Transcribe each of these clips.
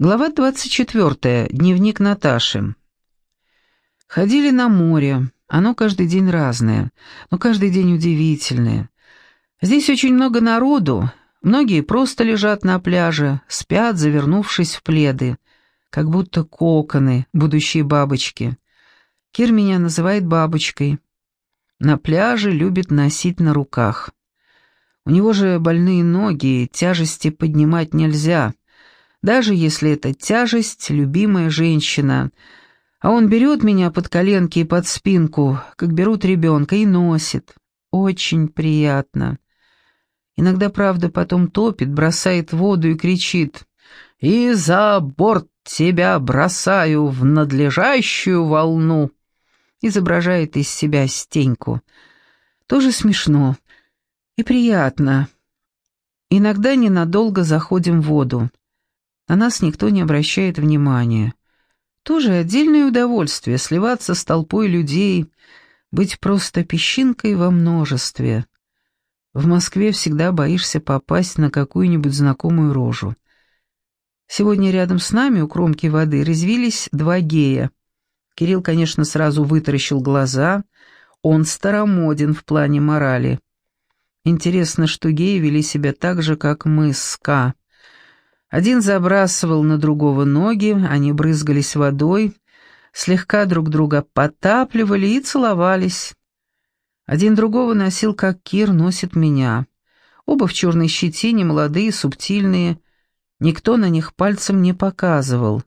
Глава 24. Дневник Наташи. Ходили на море. Оно каждый день разное, но каждый день удивительное. Здесь очень много народу. Многие просто лежат на пляже, спят, завернувшись в пледы, как будто коконы, будущие бабочки. Кир меня называет бабочкой. На пляже любит носить на руках. У него же больные ноги, тяжести поднимать нельзя. Даже если это тяжесть, любимая женщина. А он берет меня под коленки и под спинку, как берут ребенка, и носит. Очень приятно. Иногда, правда, потом топит, бросает в воду и кричит: «И за борт тебя бросаю в надлежащую волну!» Изображает из себя Стеньку. Тоже смешно и приятно. Иногда ненадолго заходим в воду. На нас никто не обращает внимания. Тоже отдельное удовольствие — сливаться с толпой людей, быть просто песчинкой во множестве. В Москве всегда боишься попасть на какую-нибудь знакомую рожу. Сегодня рядом с нами у кромки воды резвились два гея. Кирилл, конечно, сразу вытаращил глаза. Он старомоден в плане морали. Интересно, что геи вели себя так же, как мы с Ка. Один забрасывал на другого ноги, они брызгались водой, слегка друг друга подтапливали и целовались. Один другого носил, как Кир носит меня. Оба в черной щетине, молодые, субтильные. Никто на них пальцем не показывал.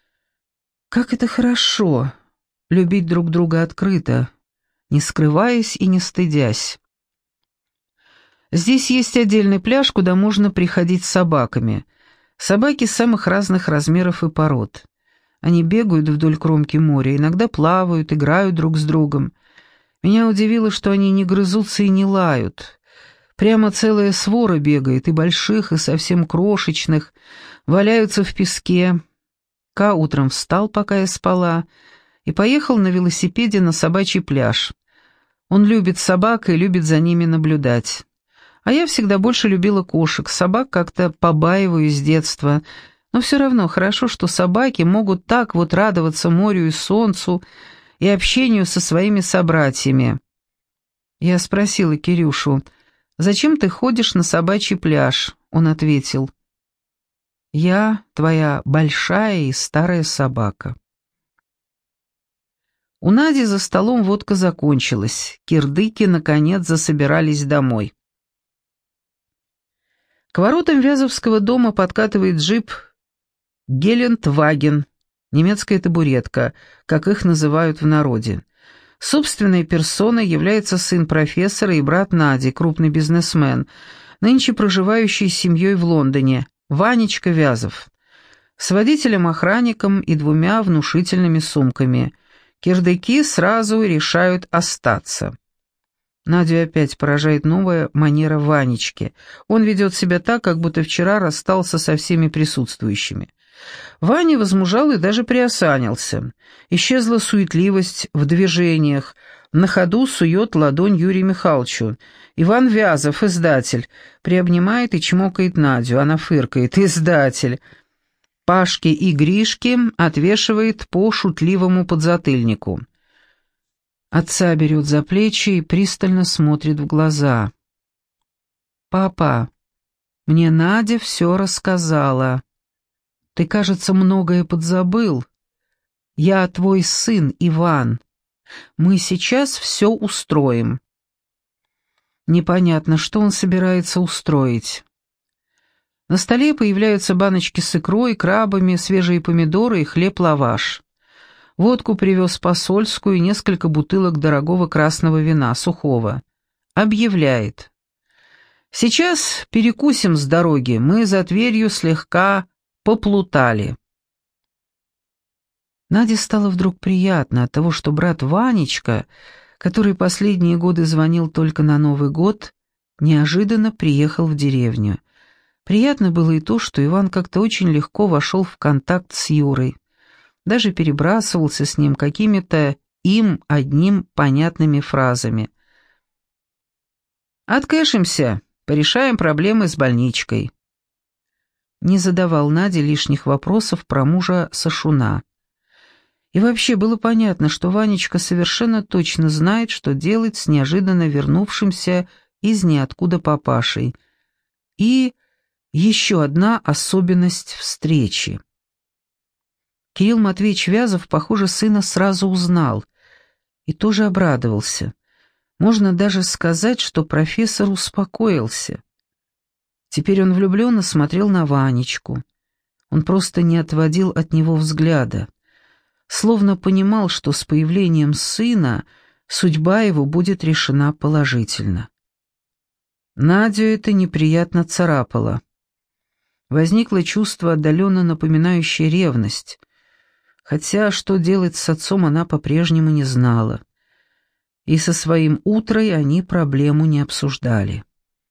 Как это хорошо — любить друг друга открыто, не скрываясь и не стыдясь. Здесь есть отдельный пляж, куда можно приходить с собаками. Собаки самых разных размеров и пород. Они бегают вдоль кромки моря, иногда плавают, играют друг с другом. Меня удивило, что они не грызутся и не лают. Прямо целая свора бегает, и больших, и совсем крошечных, валяются в песке. Ка утром встал, пока я спала, и поехал на велосипеде на собачий пляж. Он любит собак и любит за ними наблюдать. А я всегда больше любила кошек, собак как-то побаиваю с детства. Но все равно хорошо, что собаки могут так вот радоваться морю и солнцу, и общению со своими собратьями. Я спросила Кирюшу: «Зачем ты ходишь на собачий пляж?» Он ответил: «Я твоя большая и старая собака». У Нади за столом водка закончилась. Кирдыки, наконец, засобирались домой. К воротам Вязовского дома подкатывает джип «Гелендваген», немецкая табуретка, как их называют в народе. Собственной персоной является сын профессора и брат Нади, крупный бизнесмен, нынче проживающий с семьей в Лондоне, Ванечка Вязов, с водителем-охранником и двумя внушительными сумками. Кирдыки сразу решают остаться. Надю опять поражает новая манера Ванечки. Он ведет себя так, как будто вчера расстался со всеми присутствующими. Ваня возмужал и даже приосанился. Исчезла суетливость в движениях. На ходу сует ладонь Юрию Михайловичу. Иван Вязов, издатель, приобнимает и чмокает Надю. Она фыркает: «Издатель». Пашке и Гришке отвешивает по шутливому подзатыльнику. Отца берет за плечи и пристально смотрит в глаза. «Папа, мне Надя все рассказала. Ты, кажется, многое подзабыл. Я твой сын, Иван. Мы сейчас все устроим». Непонятно, что он собирается устроить. На столе появляются баночки с икрой, крабами, свежие помидоры и хлеб-лаваш. Водку привез посольскую и несколько бутылок дорогого красного вина, сухого. Объявляет: «Сейчас перекусим с дороги, мы за Тверью слегка поплутали». Наде стало вдруг приятно от того, что брат Ванечка, который последние годы звонил только на Новый год, неожиданно приехал в деревню. Приятно было и то, что Иван как-то очень легко вошел в контакт с Юрой. Даже перебрасывался с ним какими-то им одним понятными фразами. «Откэшимся, порешаем проблемы с больничкой». не задавал Наде лишних вопросов про мужа Сашуна. И вообще было понятно, что Ванечка совершенно точно знает, что делать с неожиданно вернувшимся из ниоткуда папашей. И еще одна особенность встречи. Кирилл Матвеевич Вязов, похоже, сына сразу узнал и тоже обрадовался. Можно даже сказать, что профессор успокоился. Теперь он влюбленно смотрел на Ванечку. Он просто не отводил от него взгляда, словно понимал, что с появлением сына судьба его будет решена положительно. Надю это неприятно царапало. Возникло чувство, отдаленно напоминающее ревность, хотя что делать с отцом она по-прежнему не знала. И со своим утрой они проблему не обсуждали.